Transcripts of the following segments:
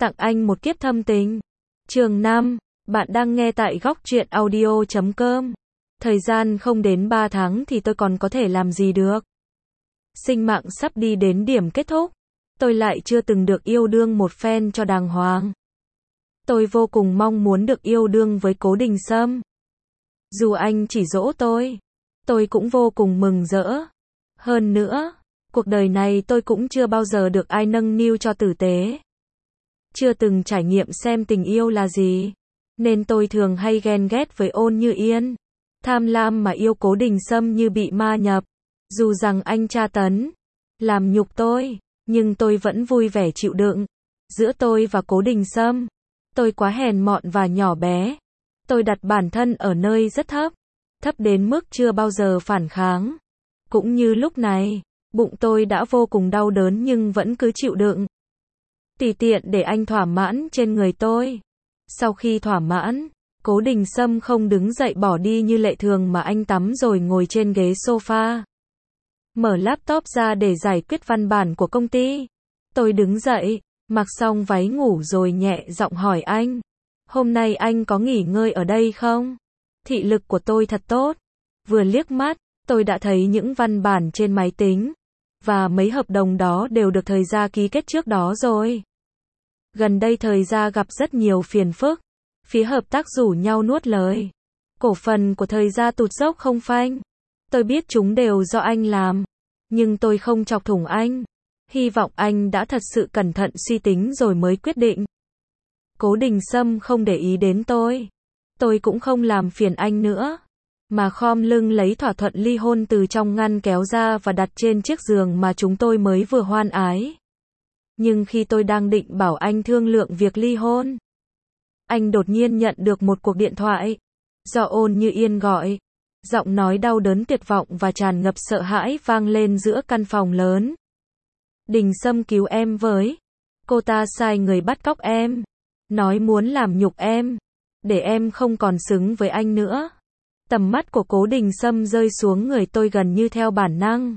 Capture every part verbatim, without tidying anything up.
Tặng anh một kiếp thâm tình. Chương năm. Bạn đang nghe tại góc truyện audio chấm com. Thời gian không đến ba tháng thì tôi còn có thể làm gì được. Sinh mạng sắp đi đến điểm kết thúc. Tôi lại chưa từng được yêu đương một phen cho đàng hoàng. Tôi vô cùng mong muốn được yêu đương với Cố Đình Sâm. Dù anh chỉ dỗ tôi, tôi cũng vô cùng mừng rỡ. Hơn nữa, cuộc đời này tôi cũng chưa bao giờ được ai nâng niu cho tử tế. Chưa từng trải nghiệm xem tình yêu là gì, nên tôi thường hay ghen ghét với Ôn Như Yên. Tham lam mà yêu Cố Đình Sâm như bị ma nhập. Dù rằng anh tra tấn, làm nhục tôi, nhưng tôi vẫn vui vẻ chịu đựng. Giữa tôi và Cố Đình Sâm, tôi quá hèn mọn và nhỏ bé. Tôi đặt bản thân ở nơi rất thấp, thấp đến mức chưa bao giờ phản kháng. Cũng như lúc này, bụng tôi đã vô cùng đau đớn nhưng vẫn cứ chịu đựng. Tùy tiện để anh thỏa mãn trên người tôi. Sau khi thỏa mãn, Cố Đình Sâm không đứng dậy bỏ đi như lệ thường mà anh tắm rồi ngồi trên ghế sofa. Mở laptop ra để giải quyết văn bản của công ty. Tôi đứng dậy, mặc xong váy ngủ rồi nhẹ giọng hỏi anh. Hôm nay anh có nghỉ ngơi ở đây không? Thị lực của tôi thật tốt. Vừa liếc mắt, tôi đã thấy những văn bản trên máy tính. Và mấy hợp đồng đó đều được thời gia ký kết trước đó rồi. Gần đây thời gia gặp rất nhiều phiền phức. Phía hợp tác rủ nhau nuốt lời. Cổ phần của thời gia tụt dốc không phanh. Tôi biết chúng đều do anh làm. Nhưng tôi không chọc thủng anh. Hy vọng anh đã thật sự cẩn thận suy tính rồi mới quyết định. Cố Đình Sâm không để ý đến tôi. Tôi cũng không làm phiền anh nữa. Mà khom lưng lấy thỏa thuận ly hôn từ trong ngăn kéo ra và đặt trên chiếc giường mà chúng tôi mới vừa hoan ái. Nhưng khi tôi đang định bảo anh thương lượng việc ly hôn, anh đột nhiên nhận được một cuộc điện thoại. Do Ôn Như Yên gọi. Giọng nói đau đớn tuyệt vọng và tràn ngập sợ hãi vang lên giữa căn phòng lớn. Đình Sâm cứu em với. Cô ta sai người bắt cóc em. Nói muốn làm nhục em. Để em không còn xứng với anh nữa. Tầm mắt của Cố Đình Sâm rơi xuống người tôi gần như theo bản năng.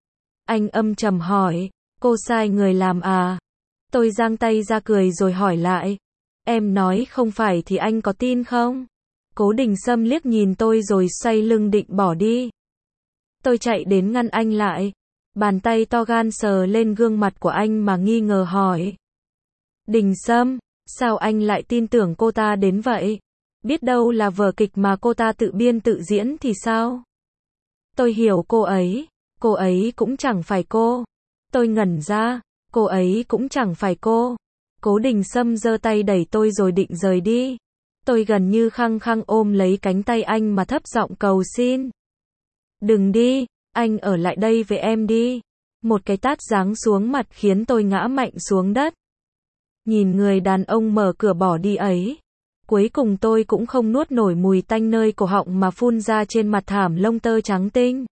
Anh âm trầm hỏi. Cô sai người làm à? Tôi giang tay ra cười rồi hỏi lại. Em nói không phải thì anh có tin không? Cố Đình Sâm liếc nhìn tôi rồi xoay lưng định bỏ đi. Tôi chạy đến ngăn anh lại. Bàn tay to gan sờ lên gương mặt của anh mà nghi ngờ hỏi. Đình Sâm, sao anh lại tin tưởng cô ta đến vậy? Biết đâu là vở kịch mà cô ta tự biên tự diễn thì sao? Tôi hiểu cô ấy. Cô ấy cũng chẳng phải cô. Tôi ngẩn ra. Cô ấy cũng chẳng phải cô. Cố Đình Sâm giơ tay đẩy tôi rồi định rời đi. Tôi gần như khăng khăng ôm lấy cánh tay anh mà thấp giọng cầu xin. Đừng đi, anh ở lại đây với em đi. Một cái tát giáng xuống mặt khiến tôi ngã mạnh xuống đất. Nhìn người đàn ông mở cửa bỏ đi ấy. Cuối cùng tôi cũng không nuốt nổi mùi tanh nơi cổ họng mà phun ra trên mặt thảm lông tơ trắng tinh.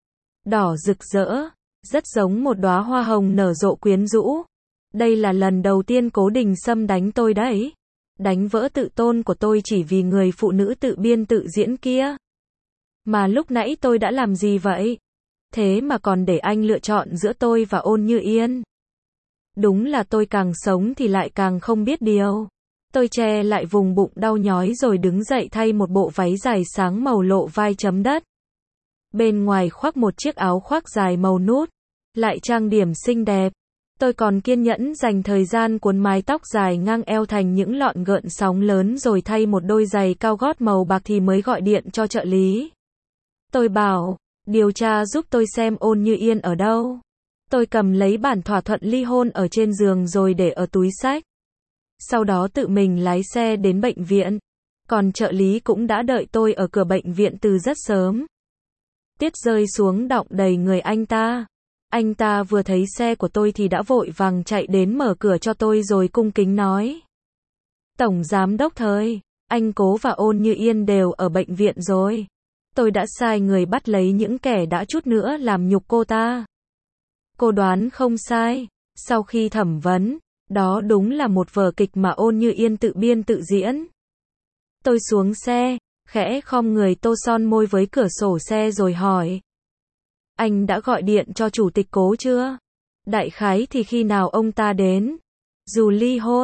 Đỏ rực rỡ, rất giống một đóa hoa hồng nở rộ quyến rũ. Đây là lần đầu tiên Cố Đình Sâm đánh tôi đấy. Đánh vỡ tự tôn của tôi chỉ vì người phụ nữ tự biên tự diễn kia. Mà lúc nãy tôi đã làm gì vậy? Thế mà còn để anh lựa chọn giữa tôi và Ôn Như Yên. Đúng là tôi càng sống thì lại càng không biết điều. Tôi che lại vùng bụng đau nhói rồi đứng dậy thay một bộ váy dài sáng màu lộ vai chấm đất. Bên ngoài khoác một chiếc áo khoác dài màu nút. Lại trang điểm xinh đẹp. Tôi còn kiên nhẫn dành thời gian cuốn mái tóc dài ngang eo thành những lọn gợn sóng lớn rồi thay một đôi giày cao gót màu bạc thì mới gọi điện cho trợ lý. Tôi bảo, điều tra giúp tôi xem Ôn Như Yên ở đâu. Tôi cầm lấy bản thỏa thuận ly hôn ở trên giường rồi để ở túi xách. Sau đó tự mình lái xe đến bệnh viện. Còn trợ lý cũng đã đợi tôi ở cửa bệnh viện từ rất sớm. Tiết rơi xuống đọng đầy người anh ta. Anh ta vừa thấy xe của tôi thì đã vội vàng chạy đến mở cửa cho tôi rồi cung kính nói. Tổng giám đốc Thời, anh Cố và Ôn Như Yên đều ở bệnh viện rồi. Tôi đã sai người bắt lấy những kẻ đã chút nữa làm nhục cô ta. Cô đoán không sai. Sau khi thẩm vấn, đó đúng là một vở kịch mà Ôn Như Yên tự biên tự diễn. Tôi xuống xe, khẽ khom người tô son môi với cửa sổ xe rồi hỏi. Anh đã gọi điện cho chủ tịch Cố chưa? Đại khái thì khi nào ông ta đến? Dù ly hôn,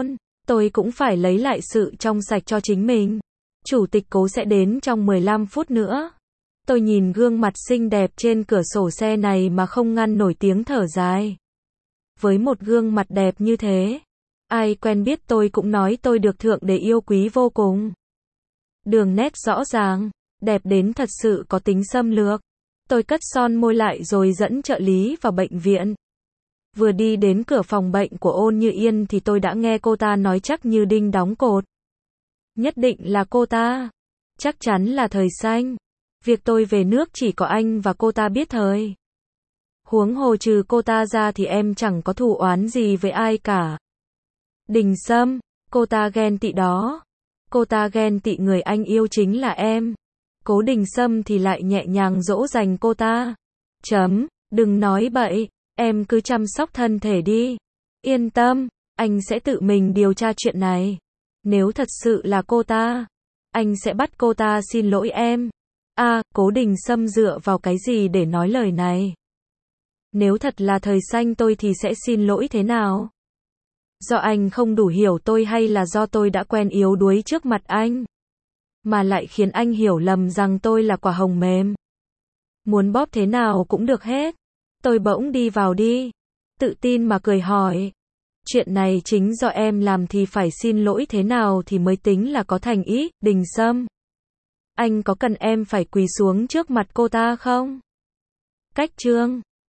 Tôi cũng phải lấy lại sự trong sạch cho chính mình. Chủ tịch Cố sẽ đến trong mười lăm phút nữa. Tôi nhìn gương mặt xinh đẹp trên cửa sổ xe này mà không ngăn nổi tiếng thở dài. Với một gương mặt đẹp như thế, ai quen biết tôi cũng nói tôi được Thượng Đế yêu quý vô cùng. Đường nét rõ ràng, đẹp đến thật sự có tính xâm lược. Tôi cất son môi lại rồi dẫn trợ lý vào bệnh viện. Vừa đi đến cửa phòng bệnh của Ôn Như Yên thì tôi đã nghe cô ta nói chắc như đinh đóng cột. Nhất định là cô ta. Chắc chắn là Thời Xanh. Việc tôi về nước chỉ có anh và cô ta biết thời. Huống hồ trừ cô ta ra thì em chẳng có thù oán gì với ai cả. Đình Sâm, cô ta ghen tị đó. Cô ta ghen tị người anh yêu chính là em. Cố Đình Sâm thì lại nhẹ nhàng dỗ dành cô ta. Chấm, đừng nói bậy, em cứ chăm sóc thân thể đi. Yên tâm, anh sẽ tự mình điều tra chuyện này. Nếu thật sự là cô ta, anh sẽ bắt cô ta xin lỗi em. A, à, Cố Đình Sâm dựa vào cái gì để nói lời này? Nếu thật là Thời Xanh tôi thì sẽ xin lỗi thế nào? Do anh không đủ hiểu tôi hay là do tôi đã quen yếu đuối trước mặt anh? Mà lại khiến anh hiểu lầm rằng tôi là quả hồng mềm. Muốn bóp thế nào cũng được hết. Tôi bỗng đi vào đi. Tự tin mà cười hỏi. Chuyện này chính do em làm thì phải xin lỗi thế nào thì mới tính là có thành ý, Đình Sâm. Anh có cần em phải quỳ xuống trước mặt cô ta không? Cách chương